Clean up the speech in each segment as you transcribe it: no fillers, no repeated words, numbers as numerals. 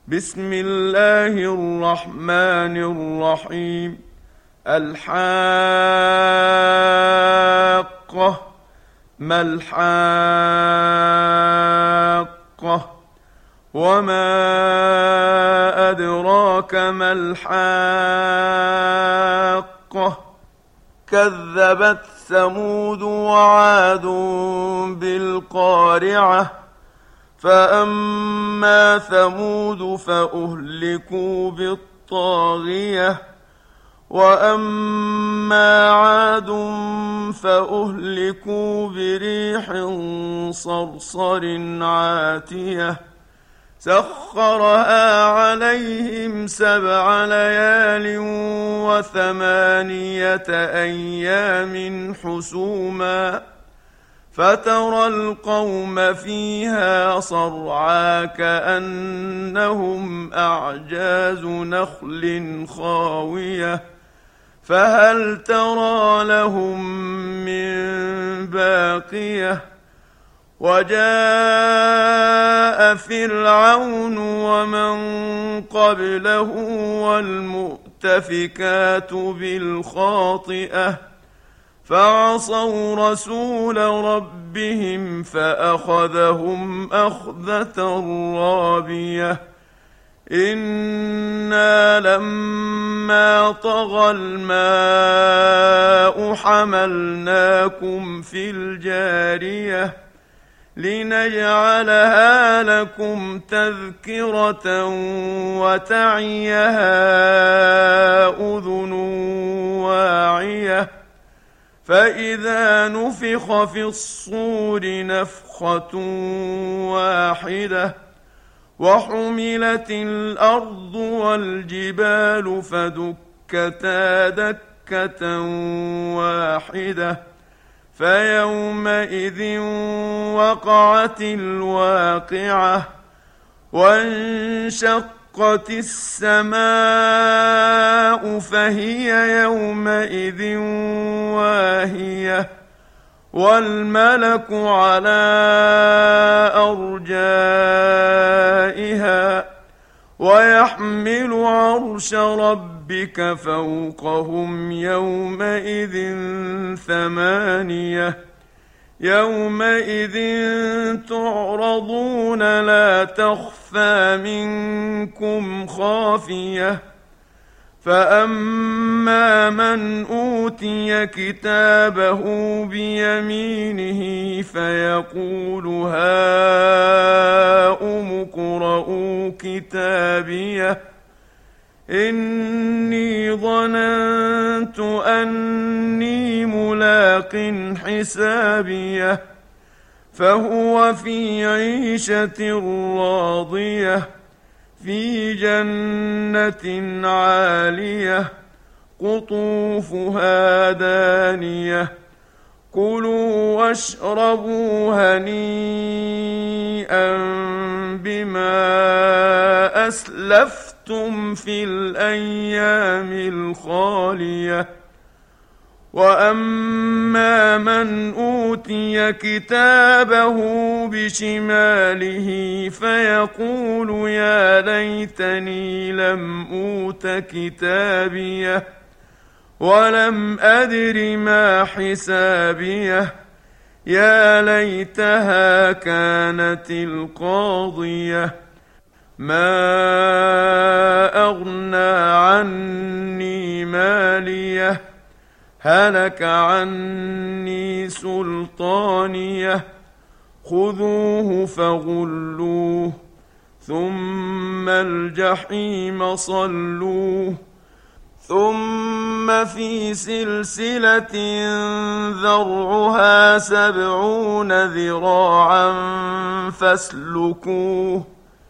بسم الله الرحمن الرحيم. الحاقة. ما الحاقة؟ وما أدراك ما الحاقة؟ كذبت ثمود وعاد بالقارعة. فأما ثمود فأهلكوا بالطاغية، وأما عاد فأهلكوا بريح صرصر عاتية سخرها عليهم 7 ليال و8 أيام حسوما، فترى القوم فيها صرعى كأنهم أعجاز نخل خاوية، فهل ترى لهم من باقية؟ وجاء فرعون ومن قبله والمؤتفكات بالخاطئة، فعصوا رسول ربهم فأخذهم أخذة رابية. إنا لما طغى الماء حملناكم في الجارية لنجعلها لكم تذكرة وتعيها أذن واعية. فإذا نفخ في الصور نفخة واحدة وحملت الأرض والجبال فدكتا دكة واحدة، فيومئذ وقعت الواقعة. وانشقت السماء فهي يومئذ واهية، والملك على أرجائها، ويحمل عرش ربك فوقهم يومئذ 8. يومئذ تعرضون لا تخفى منكم خافية. فأما من أوتي كتابه بيمينه فيقول هاؤم اقرءوا كتابيه إني ظننت أني ملاق حسابيه. فهو في عيشة راضية في جنة عالية قطوفها دانية. كلوا واشربوا هنيئا بما أسلفتم في الأيام الخالية. وأما من أوتي كتابه بشماله فيقول يا ليتني لم أوت كتابيه ولم أدر ما حسابيه، يا ليتها كانت القاضية. ما أغنى عني ماليه هلك عني سلطانيه. خذوه فغلوه ثم الجحيم صلوه، ثم في سلسلة ذرعها 70 ذراعا فاسلكوه.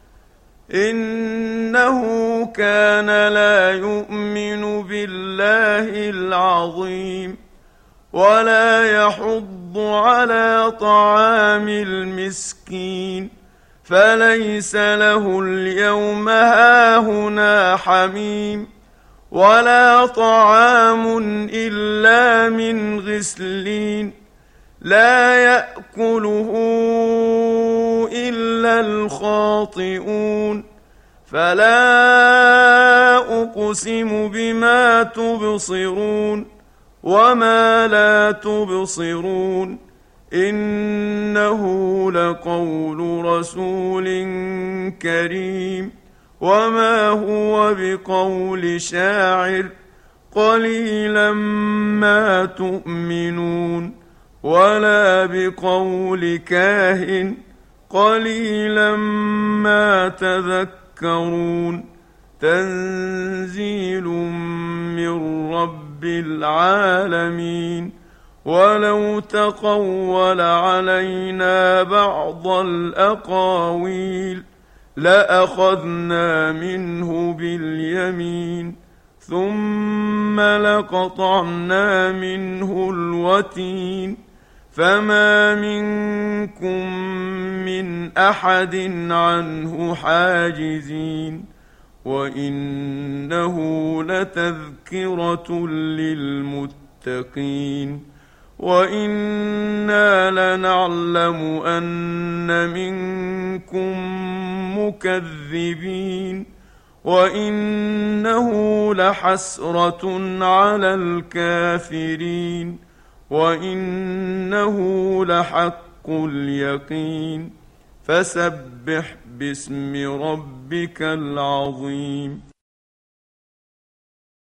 إنه كان لا يؤمن بالله العظيم ولا يحض على طعام المسكين، فليس له اليوم هاهنا حميم ولا طعام إلا من غسلين لا يأكله إلا الخاطئون. فلا أقسم بما تبصرون وما لا تبصرون إنه لقول رسول كريم وما هو بقول شاعر قليلا ما تؤمنون ولا بقول كاهن قليلا ما تذكرون تنزيل من رب العالمين ولو تقول علينا بعض الأقاويل لأخذنا منه باليمين ثم لقطعنا منه الوتين فما منكم من أحد عنه حاجزين وإنه لتذكرة للمتقين وإنا لنعلم أن منكم مكذبين وإنه لحسرة على الكافرين وإنه لحق اليقين فسبح باسم ربك العظيم